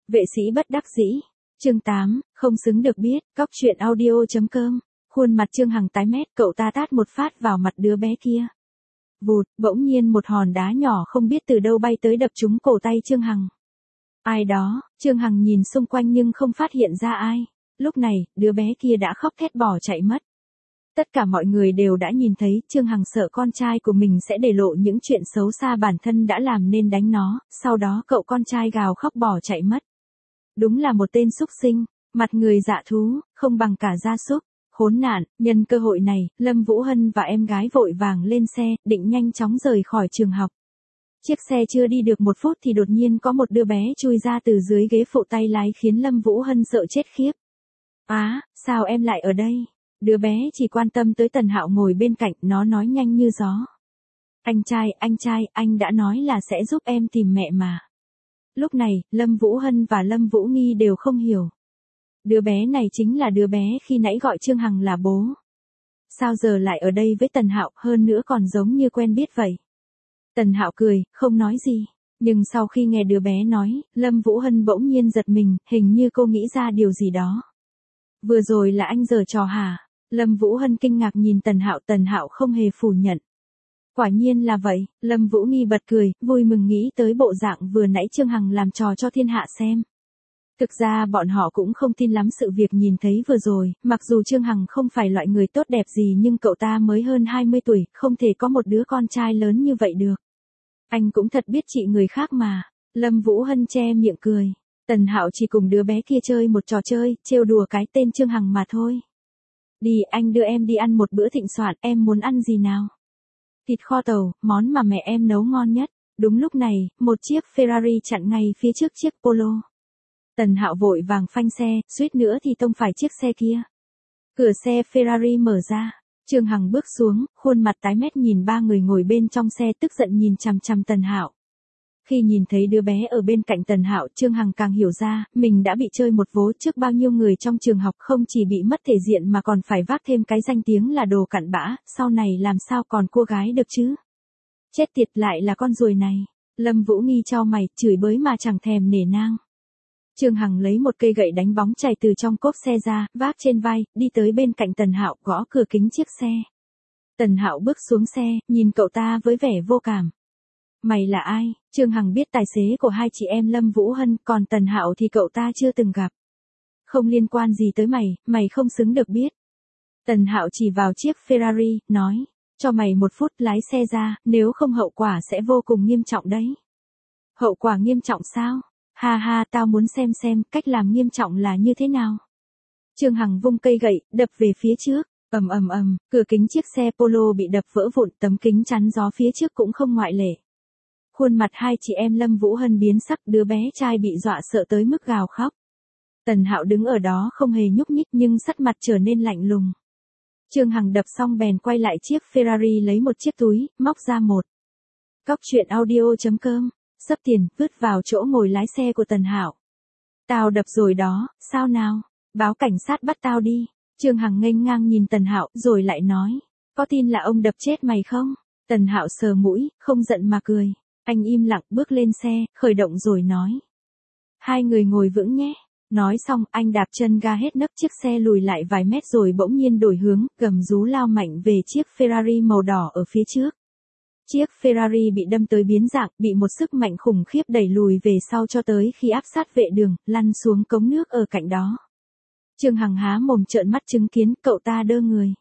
Vệ sĩ bất đắc dĩ. Chương 8, không xứng được biết, cóc truyện audio.com. Khuôn mặt Trương Hằng tái mét, cậu ta tát một phát vào mặt đứa bé kia. Vụt, bỗng nhiên một hòn đá nhỏ không biết từ đâu bay tới đập trúng cổ tay Trương Hằng. Ai đó? Trương Hằng nhìn xung quanh nhưng không phát hiện ra ai. Lúc này, đứa bé kia đã khóc thét bỏ chạy mất. Tất cả mọi người đều đã nhìn thấy, Trương Hằng sợ con trai của mình sẽ để lộ những chuyện xấu xa bản thân đã làm nên đánh nó, sau đó cậu con trai gào khóc bỏ chạy mất. Đúng là một tên súc sinh, mặt người dạ thú, không bằng cả gia súc. Khốn nạn, nhân cơ hội này, Lâm Vũ Hân và em gái vội vàng lên xe, định nhanh chóng rời khỏi trường học. Chiếc xe chưa đi được 1 phút thì đột nhiên có một đứa bé chui ra từ dưới ghế phụ tay lái khiến Lâm Vũ Hân sợ chết khiếp. Á, sao em lại ở đây? Đứa bé chỉ quan tâm tới Tần Hạo ngồi bên cạnh, nó nói nhanh như gió. Anh trai, anh đã nói là sẽ giúp em tìm mẹ mà. Lúc này, Lâm Vũ Hân và Lâm Vũ Nghi đều không hiểu. Đứa bé này chính là đứa bé khi nãy gọi Trương Hằng là bố. Sao giờ lại ở đây với Tần Hạo, hơn nữa còn giống như quen biết vậy. Tần Hạo cười, không nói gì. Nhưng sau khi nghe đứa bé nói, Lâm Vũ Hân bỗng nhiên giật mình, hình như cô nghĩ ra điều gì đó. Vừa rồi là anh giở trò hả? Lâm Vũ Hân kinh ngạc nhìn Tần Hạo không hề phủ nhận. Quả nhiên là vậy, Lâm Vũ Nghi bật cười, vui mừng nghĩ tới bộ dạng vừa nãy Trương Hằng làm trò cho thiên hạ xem. Thực ra bọn họ cũng không tin lắm sự việc nhìn thấy vừa rồi, mặc dù Trương Hằng không phải loại người tốt đẹp gì nhưng cậu ta mới hơn 20 tuổi, không thể có một đứa con trai lớn như vậy được. Anh cũng thật biết trị người khác mà. Lâm Vũ Hân che miệng cười. Tần Hạo chỉ cùng đứa bé kia chơi một trò chơi, trêu đùa cái tên Trương Hằng mà thôi. Đi, anh đưa em đi ăn một bữa thịnh soạn, em muốn ăn gì nào? Thịt kho tàu, món mà mẹ em nấu ngon nhất. Đúng lúc này, một chiếc Ferrari chặn ngay phía trước chiếc Polo. Tần Hạo vội vàng phanh xe, suýt nữa thì tông phải chiếc xe kia. Cửa xe Ferrari mở ra, Trương Hằng bước xuống, khuôn mặt tái mét nhìn 3 người ngồi bên trong xe tức giận nhìn chằm chằm Tần Hạo. Khi nhìn thấy đứa bé ở bên cạnh Tần Hạo, Trương Hằng càng hiểu ra, mình đã bị chơi một vố trước bao nhiêu người trong trường học, không chỉ bị mất thể diện mà còn phải vác thêm cái danh tiếng là đồ cặn bã, sau này làm sao còn cô gái được chứ? Chết tiệt, lại là con ruồi này. Lâm Vũ Nghi chau mày, chửi bới mà chẳng thèm nể nang. Trương Hằng lấy một cây gậy đánh bóng chày từ trong cốp xe ra, vác trên vai, đi tới bên cạnh Tần Hạo, gõ cửa kính chiếc xe. Tần Hạo bước xuống xe, nhìn cậu ta với vẻ vô cảm. Mày là ai? Trương Hằng biết tài xế của hai chị em Lâm Vũ Hân, còn Tần Hạo thì cậu ta chưa từng gặp. Không liên quan gì tới mày, mày không xứng được biết. Tần Hạo chỉ vào chiếc Ferrari, nói, cho mày 1 phút lái xe ra, nếu không hậu quả sẽ vô cùng nghiêm trọng đấy. Hậu quả nghiêm trọng sao? Ha ha, tao muốn xem cách làm nghiêm trọng là như thế nào. Trương Hằng vung cây gậy, đập về phía trước, ầm, cửa kính chiếc xe Polo bị đập vỡ vụn, tấm kính chắn gió phía trước cũng không ngoại lệ. Khuôn mặt hai chị em Lâm Vũ Hân biến sắc, đứa bé trai bị dọa sợ tới mức gào khóc. Tần Hạo đứng ở đó không hề nhúc nhích nhưng sắc mặt trở nên lạnh lùng. Trương Hằng đập xong bèn quay lại chiếc Ferrari lấy một chiếc túi, móc ra một. Cóc truyện audio.com. Sấp tiền, vứt vào chỗ ngồi lái xe của Tần Hạo. Tao đập rồi đó, sao nào? Báo cảnh sát bắt tao đi. Trương Hằng nghênh ngang nhìn Tần Hạo, rồi lại nói, có tin là ông đập chết mày không? Tần Hạo sờ mũi, không giận mà cười. Anh im lặng bước lên xe, khởi động rồi nói. Hai người ngồi vững nhé. Nói xong, anh đạp chân ga hết nấc chiếc xe lùi lại vài mét rồi bỗng nhiên đổi hướng, gầm rú lao mạnh về chiếc Ferrari màu đỏ ở phía trước. Chiếc Ferrari bị đâm tới biến dạng, bị một sức mạnh khủng khiếp đẩy lùi về sau cho tới khi áp sát vệ đường, lăn xuống cống nước ở cạnh đó. Trương Hằng há mồm trợn mắt chứng kiến, cậu ta đơ người.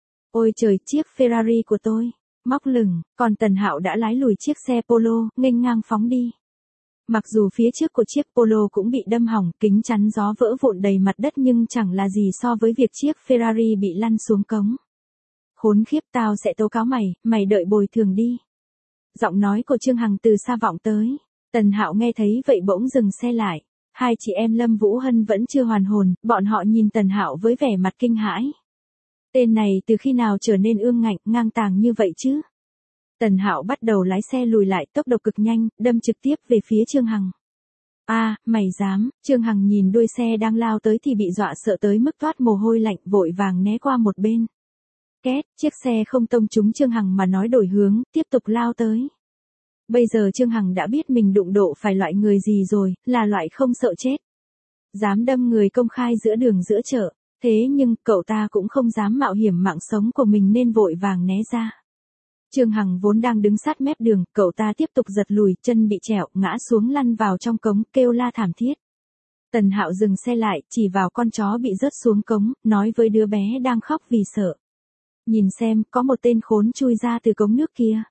Ôi trời, chiếc Ferrari của tôi, móc lửng, còn Tần Hạo đã lái lùi chiếc xe Polo, nghênh ngang phóng đi. Mặc dù phía trước của chiếc Polo cũng bị đâm hỏng, kính chắn gió vỡ vụn đầy mặt đất nhưng chẳng là gì so với việc chiếc Ferrari bị lăn xuống cống. Khốn khiếp, tao sẽ tố cáo mày, mày đợi bồi thường đi. Giọng nói của Trương Hằng từ xa vọng tới. Tần Hạo nghe thấy vậy bỗng dừng xe lại. Hai chị em Lâm Vũ Hân vẫn chưa hoàn hồn, bọn họ nhìn Tần Hạo với vẻ mặt kinh hãi. Tên này từ khi nào trở nên ương ngạnh, ngang tàng như vậy chứ? Tần Hạo bắt đầu lái xe lùi lại, tốc độ cực nhanh, đâm trực tiếp về phía Trương Hằng. À, mày dám? Trương Hằng nhìn đuôi xe đang lao tới thì bị dọa sợ tới mức toát mồ hôi lạnh, vội vàng né qua một bên. Két, chiếc xe không tông trúng Trương Hằng mà nói đổi hướng, tiếp tục lao tới. Bây giờ Trương Hằng đã biết mình đụng độ phải loại người gì rồi, là loại không sợ chết. Dám đâm người công khai giữa đường giữa chợ. Thế nhưng, cậu ta cũng không dám mạo hiểm mạng sống của mình nên vội vàng né ra. Trương Hằng vốn đang đứng sát mép đường, cậu ta tiếp tục giật lùi, chân bị trẹo, ngã xuống lăn vào trong cống, kêu la thảm thiết. Tần Hạo dừng xe lại, chỉ vào con chó bị rớt xuống cống, nói với đứa bé đang khóc vì sợ. Nhìn xem, có một tên khốn chui ra từ cống nước kia.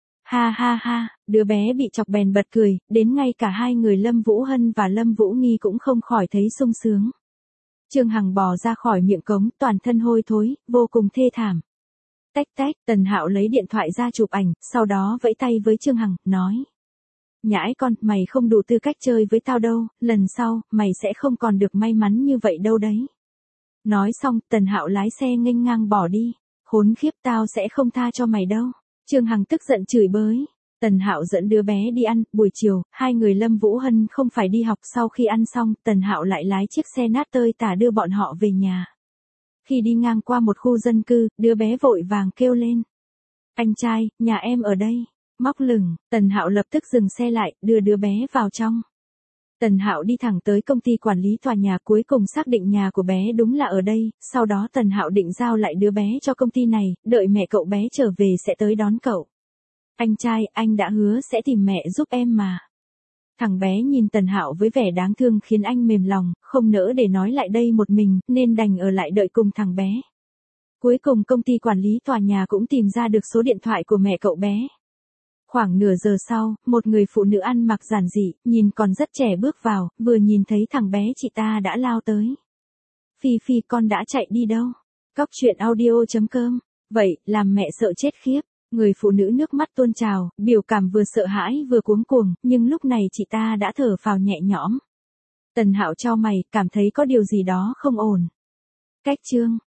Ha ha ha, đứa bé bị chọc bèn bật cười, đến ngay cả hai người Lâm Vũ Hân và Lâm Vũ Nghi cũng không khỏi thấy sung sướng. Trương Hằng bò ra khỏi miệng cống, toàn thân hôi thối, vô cùng thê thảm. Tách tách, Tần Hạo lấy điện thoại ra chụp ảnh, sau đó vẫy tay với Trương Hằng, nói. Nhãi con, mày không đủ tư cách chơi với tao đâu, lần sau, mày sẽ không còn được may mắn như vậy đâu đấy. Nói xong, Tần Hạo lái xe nghênh ngang bỏ đi. Khốn khiếp, tao sẽ không tha cho mày đâu. Trương Hằng tức giận chửi bới. Tần Hạo dẫn đứa bé đi ăn, buổi chiều, hai người Lâm Vũ Hân không phải đi học. Sau khi ăn xong, Tần Hạo lại lái chiếc xe nát tơi tả đưa bọn họ về nhà. Khi đi ngang qua một khu dân cư, đứa bé vội vàng kêu lên. Anh trai, nhà em ở đây. Móc lửng, Tần Hạo lập tức dừng xe lại, đưa đứa bé vào trong. Tần Hạo đi thẳng tới công ty quản lý tòa nhà, cuối cùng xác định nhà của bé đúng là ở đây, sau đó Tần Hạo định giao lại đứa bé cho công ty này, đợi mẹ cậu bé trở về sẽ tới đón cậu. Anh trai, anh đã hứa sẽ tìm mẹ giúp em mà. Thằng bé nhìn Tần Hạo với vẻ đáng thương khiến anh mềm lòng, không nỡ để nói lại đây một mình, nên đành ở lại đợi cùng thằng bé. Cuối cùng công ty quản lý tòa nhà cũng tìm ra được số điện thoại của mẹ cậu bé. Khoảng nửa giờ sau, một người phụ nữ ăn mặc giản dị, nhìn còn rất trẻ bước vào, vừa nhìn thấy thằng bé chị ta đã lao tới. Phi Phi, con đã chạy đi đâu? Cóc truyện audio.com. Vậy, làm mẹ sợ chết khiếp. Người phụ nữ nước mắt tuôn trào, biểu cảm vừa sợ hãi vừa cuống cuồng, nhưng lúc này chị ta đã thở phào nhẹ nhõm. Tần Hạo chau mày, cảm thấy có điều gì đó không ổn. Cách chương